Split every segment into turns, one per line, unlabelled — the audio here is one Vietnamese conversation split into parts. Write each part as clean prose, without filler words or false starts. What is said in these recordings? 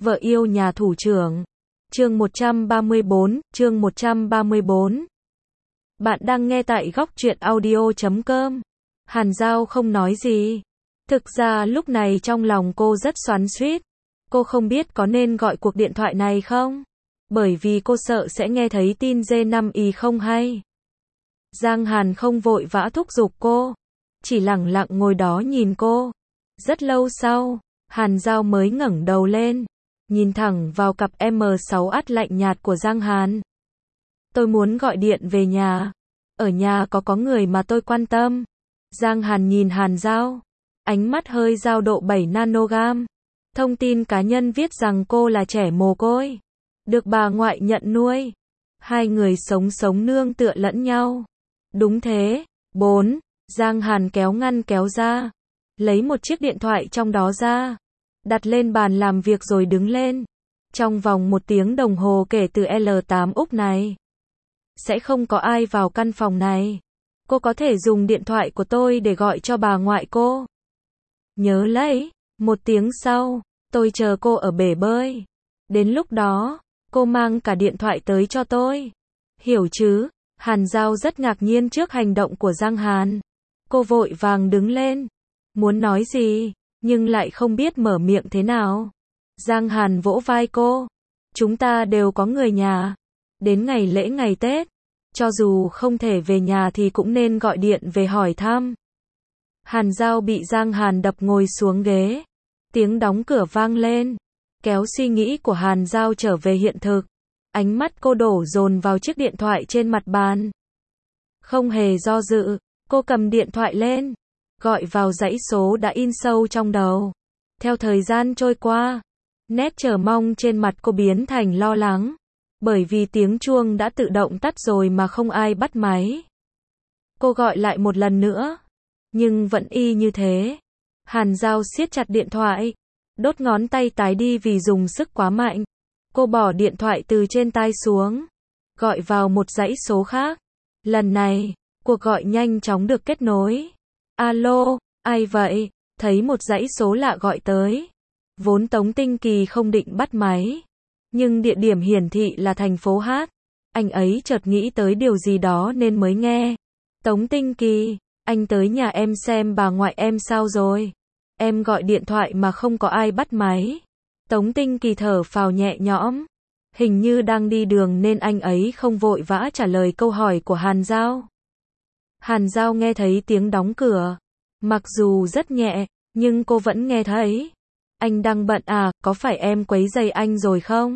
Vợ yêu nhà thủ trưởng. Chương 134, chương 134. Bạn đang nghe tại góc truyện audio.com. Hàn Giao không nói gì. Thực ra lúc này trong lòng cô rất xoắn xuýt. Cô không biết có nên gọi cuộc điện thoại này không? Bởi vì cô sợ sẽ nghe thấy tin D5Y không hay. Giang Hàn không vội vã thúc giục cô, chỉ lặng lặng ngồi đó nhìn cô. Rất lâu sau, Hàn Giao mới ngẩng đầu lên, nhìn thẳng vào cặp M6 lạnh nhạt của Giang Hàn. Tôi muốn gọi điện về nhà. Ở nhà có người mà tôi quan tâm. Giang Hàn nhìn Hàn Giao, ánh mắt hơi dao độ 7 nanogam. Thông tin cá nhân viết rằng cô là trẻ mồ côi, được bà ngoại nhận nuôi. Hai người sống nương tựa lẫn nhau. Đúng thế. 4. Giang Hàn kéo ngăn kéo ra, lấy một chiếc điện thoại trong đó ra, đặt lên bàn làm việc rồi đứng lên. Trong vòng 1 tiếng đồng hồ kể từ L8 Úc này, sẽ không có ai vào căn phòng này. Cô có thể dùng điện thoại của tôi để gọi cho bà ngoại cô. Nhớ lấy, 1 tiếng sau, tôi chờ cô ở bể bơi. Đến lúc đó, cô mang cả điện thoại tới cho tôi. Hiểu chứ? Hàn Giao rất ngạc nhiên trước hành động của Giang Hàn. Cô vội vàng đứng lên, muốn nói gì, nhưng lại không biết mở miệng thế nào. Giang Hàn vỗ vai cô. Chúng ta đều có người nhà. Đến ngày lễ ngày Tết, cho dù không thể về nhà thì cũng nên gọi điện về hỏi thăm. Hàn Giao bị Giang Hàn đập ngồi xuống ghế. Tiếng đóng cửa vang lên, kéo suy nghĩ của Hàn Giao trở về hiện thực. Ánh mắt cô đổ dồn vào chiếc điện thoại trên mặt bàn. Không hề do dự, cô cầm điện thoại lên, gọi vào dãy số đã in sâu trong đầu. Theo thời gian trôi qua, nét chờ mong trên mặt cô biến thành lo lắng, bởi vì tiếng chuông đã tự động tắt rồi mà không ai bắt máy. Cô gọi lại một lần nữa, nhưng vẫn y như thế. Hàn Giao siết chặt điện thoại, đốt ngón tay tái đi vì dùng sức quá mạnh. Cô bỏ điện thoại từ trên tai xuống, gọi vào một dãy số khác. Lần này, cuộc gọi nhanh chóng được kết nối. Alo, ai vậy? Thấy một dãy số lạ gọi tới. Vốn Tống Tinh Kỳ không định bắt máy, nhưng địa điểm hiển thị là thành phố Hát. Anh ấy chợt nghĩ tới điều gì đó nên mới nghe. Tống Tinh Kỳ, anh tới nhà em xem bà ngoại em sao rồi. Em gọi điện thoại mà không có ai bắt máy. Tống Tinh Kỳ thở phào nhẹ nhõm. Hình như đang đi đường nên anh ấy không vội vã trả lời câu hỏi của Hàn Giao. Hàn Giao nghe thấy tiếng đóng cửa. Mặc dù rất nhẹ, nhưng cô vẫn nghe thấy. Anh đang bận à, có phải em quấy rầy anh rồi không?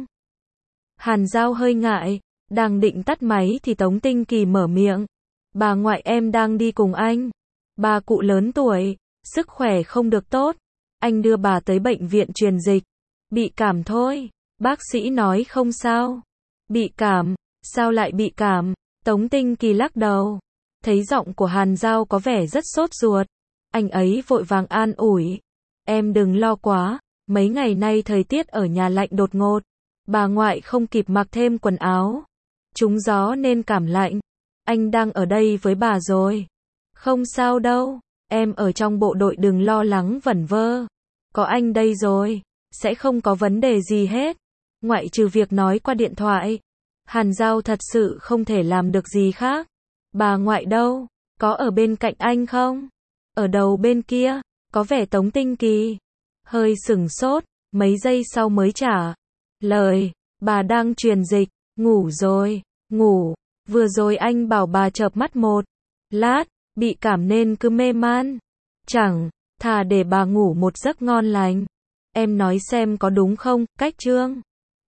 Hàn Giao hơi ngại, đang định tắt máy thì Tống Tinh Kỳ mở miệng. Bà ngoại em đang đi cùng anh. Bà cụ lớn tuổi, sức khỏe không được tốt. Anh đưa bà tới bệnh viện truyền dịch. Bị cảm thôi. Bác sĩ nói không sao. Bị cảm? Sao lại bị cảm? Tống Tinh Kỳ lắc đầu. Thấy giọng của Hàn Giao có vẻ rất sốt ruột. Anh ấy vội vàng an ủi. Em đừng lo quá. Mấy ngày nay thời tiết ở nhà lạnh đột ngột. Bà ngoại không kịp mặc thêm quần áo. Trúng gió nên cảm lạnh. Anh đang ở đây với bà rồi. Không sao đâu. Em ở trong bộ đội đừng lo lắng vẩn vơ. Có anh đây rồi. Sẽ không có vấn đề gì hết. Ngoại trừ việc nói qua điện thoại. Hàn Giao thật sự không thể làm được gì khác. Bà ngoại đâu? Có ở bên cạnh anh không? Ở đầu bên kia. Có vẻ Tống Tinh Kỳ hơi sửng sốt, mấy giây sau mới trả lời. Bà đang truyền dịch. Ngủ rồi. Ngủ. Vừa rồi anh bảo bà chợp mắt một lát, bị cảm nên cứ mê man. Chẳng thà để bà ngủ một giấc ngon lành. Em nói xem có đúng không, cách chương.